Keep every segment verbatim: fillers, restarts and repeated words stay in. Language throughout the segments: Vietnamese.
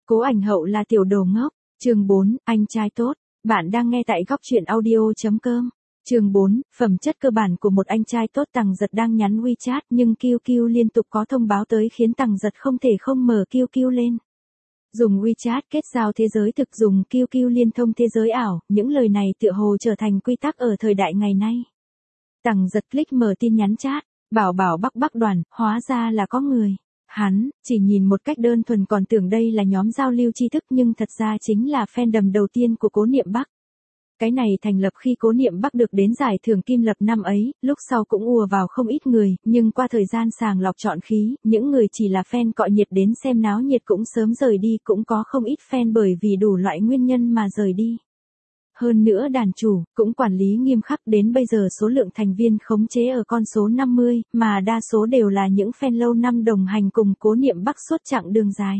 Cố Ảnh Hậu là tiểu đồ ngốc. Chương bốn, anh trai tốt. Bạn đang nghe tại góc truyện audio chấm com. Chương bốn, phẩm chất cơ bản của một anh trai tốt. Tằng Giật đang nhắn WeChat nhưng Q Q liên tục có thông báo tới khiến Tằng Giật không thể không mở Q Q lên. Dùng WeChat kết giao thế giới thực, dùng Q Q liên thông thế giới ảo, những lời này tựa hồ trở thành quy tắc ở thời đại ngày nay. Tằng Giật click mở tin nhắn chat, bảo bảo Bắc Bắc đoàn, hóa ra là có người. Hắn, chỉ nhìn một cách đơn thuần còn tưởng đây là nhóm giao lưu tri thức nhưng thật ra chính là fandom đầu tiên của Cố Niệm Bắc. Cái này thành lập khi Cố Niệm Bắc được đến giải thưởng Kim Lập năm ấy, lúc sau cũng ùa vào không ít người, nhưng qua thời gian sàng lọc chọn khí, những người chỉ là fan cọ nhiệt đến xem náo nhiệt cũng sớm rời đi, cũng có không ít fan bởi vì đủ loại nguyên nhân mà rời đi. Hơn nữa đàn chủ, cũng quản lý nghiêm khắc, đến bây giờ số lượng thành viên khống chế ở con số năm mươi, mà đa số đều là những fan lâu năm đồng hành cùng Cố Niệm Bắc suốt chặng đường dài.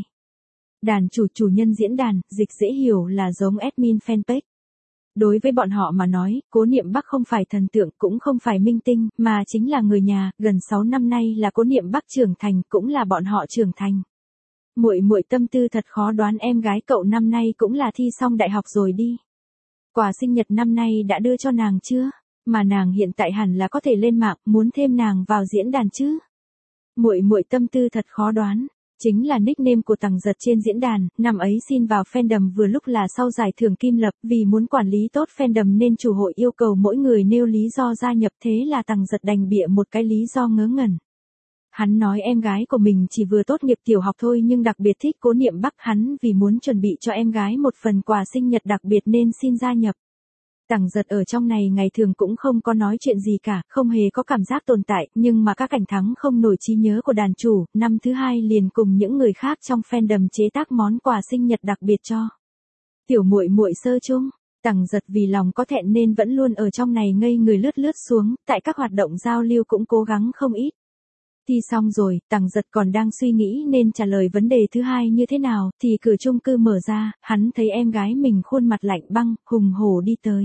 Đàn chủ chủ nhân diễn đàn, dịch dễ hiểu là giống admin fanpage. Đối với bọn họ mà nói, Cố Niệm Bắc không phải thần tượng cũng không phải minh tinh, mà chính là người nhà, gần sáu năm nay là Cố Niệm Bắc trưởng thành, cũng là bọn họ trưởng thành. Muội muội tâm tư thật khó đoán, em gái cậu năm nay cũng là thi xong đại học rồi đi. Quà sinh nhật năm nay đã đưa cho nàng chưa? Mà nàng hiện tại hẳn là có thể lên mạng, muốn thêm nàng vào diễn đàn chứ? Muội muội tâm tư thật khó đoán, chính là nickname của Tằng Giật trên diễn đàn, năm ấy xin vào fandom vừa lúc là sau giải thưởng Kim Lập, vì muốn quản lý tốt fandom nên chủ hội yêu cầu mỗi người nêu lý do gia nhập, thế là Tằng Giật đành bịa một cái lý do ngớ ngẩn. Hắn nói em gái của mình chỉ vừa tốt nghiệp tiểu học thôi nhưng đặc biệt thích Cố Niệm Bắc, hắn vì muốn chuẩn bị cho em gái một phần quà sinh nhật đặc biệt nên xin gia nhập. Tằng Giật ở trong này ngày thường cũng không có nói chuyện gì cả, không hề có cảm giác tồn tại, nhưng mà các cảnh thắng không nổi trí nhớ của đàn chủ, năm thứ hai liền cùng những người khác trong fandom chế tác món quà sinh nhật đặc biệt cho tiểu muội muội sơ chung. Tằng Giật vì lòng có thẹn nên vẫn luôn ở trong này ngây người lướt lướt xuống, tại các hoạt động giao lưu cũng cố gắng không ít. Thi xong rồi, Tằng Giật còn đang suy nghĩ nên trả lời vấn đề thứ hai như thế nào, thì cửa chung cư mở ra, hắn thấy em gái mình khuôn mặt lạnh băng, hùng hổ đi tới.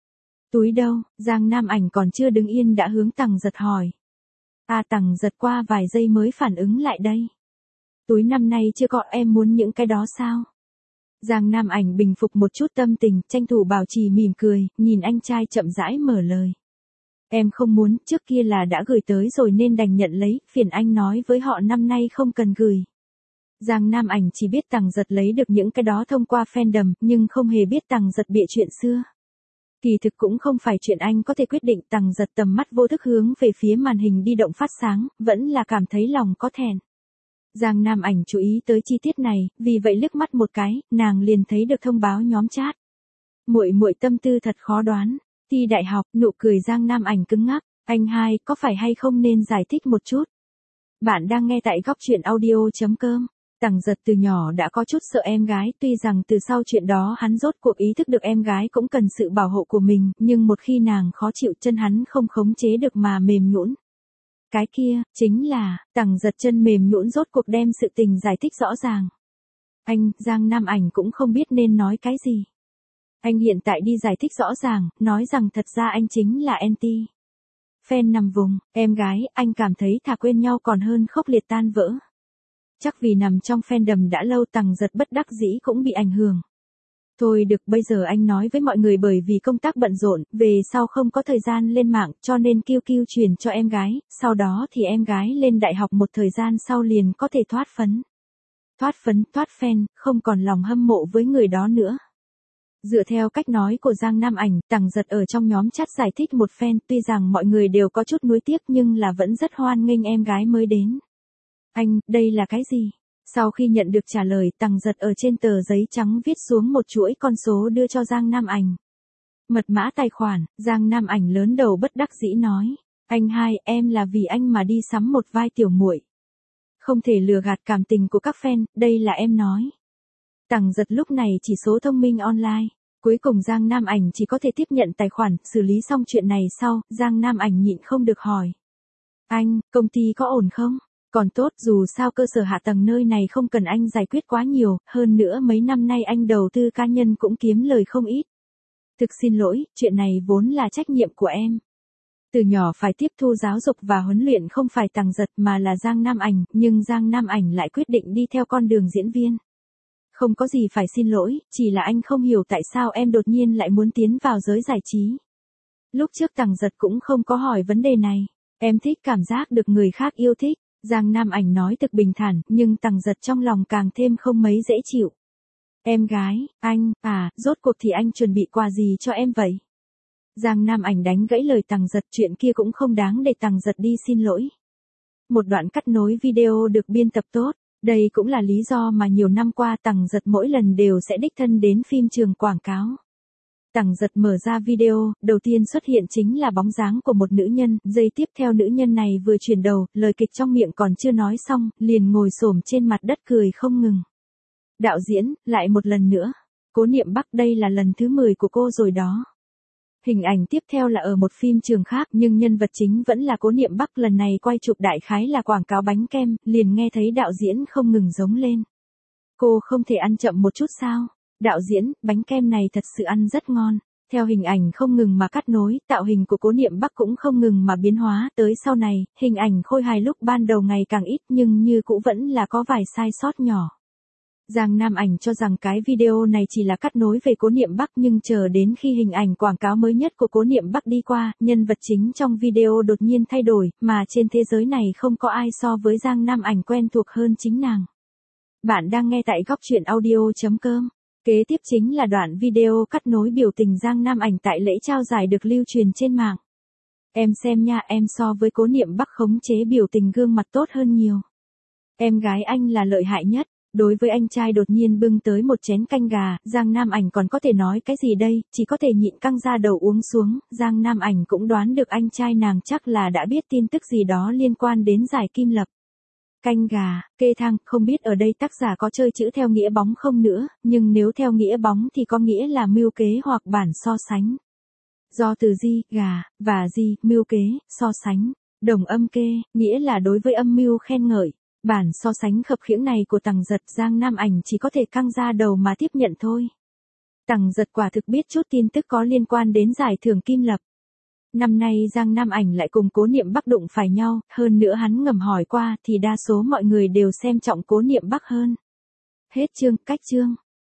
Túi đâu? Giang Nam Ảnh còn chưa đứng yên đã hướng Tằng Giật hỏi. À, Tằng Giật qua vài giây mới phản ứng lại đây. Túi năm nay chưa có, em muốn những cái đó sao? Giang Nam Ảnh bình phục một chút tâm tình, tranh thủ bảo trì mỉm cười, nhìn anh trai chậm rãi mở lời. Em không muốn, trước kia là đã gửi tới rồi nên đành nhận lấy, phiền anh nói với họ năm nay không cần gửi. Giang Nam Ảnh chỉ biết Tằng Giật lấy được những cái đó thông qua fandom, nhưng không hề biết Tằng Giật bịa chuyện xưa. Kỳ thực cũng không phải chuyện anh có thể quyết định. Tằng Giật tầm mắt vô thức hướng về phía màn hình di động phát sáng, vẫn là cảm thấy lòng có thẹn. Giang Nam Ảnh chú ý tới chi tiết này, vì vậy liếc mắt một cái, nàng liền thấy được thông báo nhóm chat. Muội muội tâm tư thật khó đoán. Thi đại học, nụ cười Giang Nam Ảnh cứng ngắc, anh hai, có phải hay không nên giải thích một chút? Bạn đang nghe tại góc truyện audio chấm com. Tằng Giật từ nhỏ đã có chút sợ em gái, tuy rằng từ sau chuyện đó hắn rốt cuộc ý thức được em gái cũng cần sự bảo hộ của mình, nhưng một khi nàng khó chịu chân hắn không khống chế được mà mềm nhũn. Cái kia, chính là, Tằng Giật chân mềm nhũn rốt cuộc đem sự tình giải thích rõ ràng. Anh, Giang Nam Ảnh cũng không biết nên nói cái gì. Anh hiện tại đi giải thích rõ ràng, nói rằng thật ra anh chính là anti fan nằm vùng, em gái, anh cảm thấy thà quên nhau còn hơn khốc liệt tan vỡ. Chắc vì nằm trong fandom đã lâu Tằng Giật bất đắc dĩ cũng bị ảnh hưởng. Thôi được, bây giờ anh nói với mọi người bởi vì công tác bận rộn, về sau không có thời gian lên mạng cho nên Q Q truyền cho em gái, sau đó thì em gái lên đại học một thời gian sau liền có thể thoát phấn. Thoát phấn, thoát fan, không còn lòng hâm mộ với người đó nữa. Dựa theo cách nói của Giang Nam Ảnh, Tằng Giật ở trong nhóm chat giải thích một phen, tuy rằng mọi người đều có chút nuối tiếc nhưng là vẫn rất hoan nghênh em gái mới đến. Anh, đây là cái gì? Sau khi nhận được trả lời, Tằng Giật ở trên tờ giấy trắng viết xuống một chuỗi con số đưa cho Giang Nam Ảnh. Mật mã tài khoản, Giang Nam Ảnh lớn đầu bất đắc dĩ nói. Anh hai, em là vì anh mà đi sắm một vai tiểu muội. Không thể lừa gạt cảm tình của các fan, đây là em nói. Tằng Giật lúc này chỉ số thông minh online. Cuối cùng Giang Nam Ảnh chỉ có thể tiếp nhận tài khoản, xử lý xong chuyện này sau, Giang Nam Ảnh nhịn không được hỏi. Anh, công ty có ổn không? Còn tốt, dù sao cơ sở hạ tầng nơi này không cần anh giải quyết quá nhiều, hơn nữa mấy năm nay anh đầu tư cá nhân cũng kiếm lời không ít. Thực xin lỗi, chuyện này vốn là trách nhiệm của em. Từ nhỏ phải tiếp thu giáo dục và huấn luyện không phải Tằng Giật mà là Giang Nam Ảnh, nhưng Giang Nam Ảnh lại quyết định đi theo con đường diễn viên. Không có gì phải xin lỗi, chỉ là anh không hiểu tại sao em đột nhiên lại muốn tiến vào giới giải trí. Lúc trước Tằng Giật cũng không có hỏi vấn đề này. Em thích cảm giác được người khác yêu thích. Giang Nam Ảnh nói thực bình thản, nhưng Tằng Giật trong lòng càng thêm không mấy dễ chịu. Em gái, anh, à, rốt cuộc thì anh chuẩn bị quà gì cho em vậy? Giang Nam Ảnh đánh gãy lời Tằng Giật, chuyện kia cũng không đáng để Tằng Giật đi xin lỗi. Một đoạn cắt nối video được biên tập tốt. Đây cũng là lý do mà nhiều năm qua Tằng Giật mỗi lần đều sẽ đích thân đến phim trường quảng cáo. Tằng Giật mở ra video, đầu tiên xuất hiện chính là bóng dáng của một nữ nhân, giây tiếp theo nữ nhân này vừa chuyển đầu, lời kịch trong miệng còn chưa nói xong, liền ngồi xổm trên mặt đất cười không ngừng. Đạo diễn, lại một lần nữa. Cố Niệm Bắc, đây là lần thứ mười của cô rồi đó. Hình ảnh tiếp theo là ở một phim trường khác, nhưng nhân vật chính vẫn là Cố Niệm Bắc, lần này quay chụp đại khái là quảng cáo bánh kem, liền nghe thấy đạo diễn không ngừng giống lên. Cô không thể ăn chậm một chút sao? Đạo diễn, bánh kem này thật sự ăn rất ngon. Theo hình ảnh không ngừng mà cắt nối, tạo hình của Cố Niệm Bắc cũng không ngừng mà biến hóa, tới sau này, hình ảnh khôi hài lúc ban đầu ngày càng ít nhưng như cũ vẫn là có vài sai sót nhỏ. Giang Nam Ảnh cho rằng cái video này chỉ là cắt nối về Cố Niệm Bắc, nhưng chờ đến khi hình ảnh quảng cáo mới nhất của Cố Niệm Bắc đi qua, nhân vật chính trong video đột nhiên thay đổi, mà trên thế giới này không có ai so với Giang Nam Ảnh quen thuộc hơn chính nàng. Bạn đang nghe tại góc truyện audio chấm com. Kế tiếp chính là đoạn video cắt nối biểu tình Giang Nam Ảnh tại lễ trao giải được lưu truyền trên mạng. Em xem nha, em so với Cố Niệm Bắc khống chế biểu tình gương mặt tốt hơn nhiều. Em gái anh là lợi hại nhất. Đối với anh trai đột nhiên bưng tới một chén canh gà, Giang Nam Ảnh còn có thể nói cái gì đây, chỉ có thể nhịn căng ra đầu uống xuống. Giang Nam Ảnh cũng đoán được anh trai nàng chắc là đã biết tin tức gì đó liên quan đến giải Kim Lập. Canh gà, kê thang, không biết ở đây tác giả có chơi chữ theo nghĩa bóng không nữa, nhưng nếu theo nghĩa bóng thì có nghĩa là mưu kế hoặc bản so sánh. Do từ di, gà, và di, mưu kế, so sánh, đồng âm kê, nghĩa là đối với âm mưu khen ngợi. Bản so sánh khập khiễng này của Tằng Giật, Giang Nam Ảnh chỉ có thể căng ra đầu mà tiếp nhận thôi. Tằng Giật quả thực biết chút tin tức có liên quan đến giải thưởng Kim Lập. Năm nay Giang Nam Ảnh lại cùng Cố Niệm Bắc đụng phải nhau, hơn nữa hắn ngầm hỏi qua thì đa số mọi người đều xem trọng Cố Niệm Bắc hơn. Hết chương, cách chương.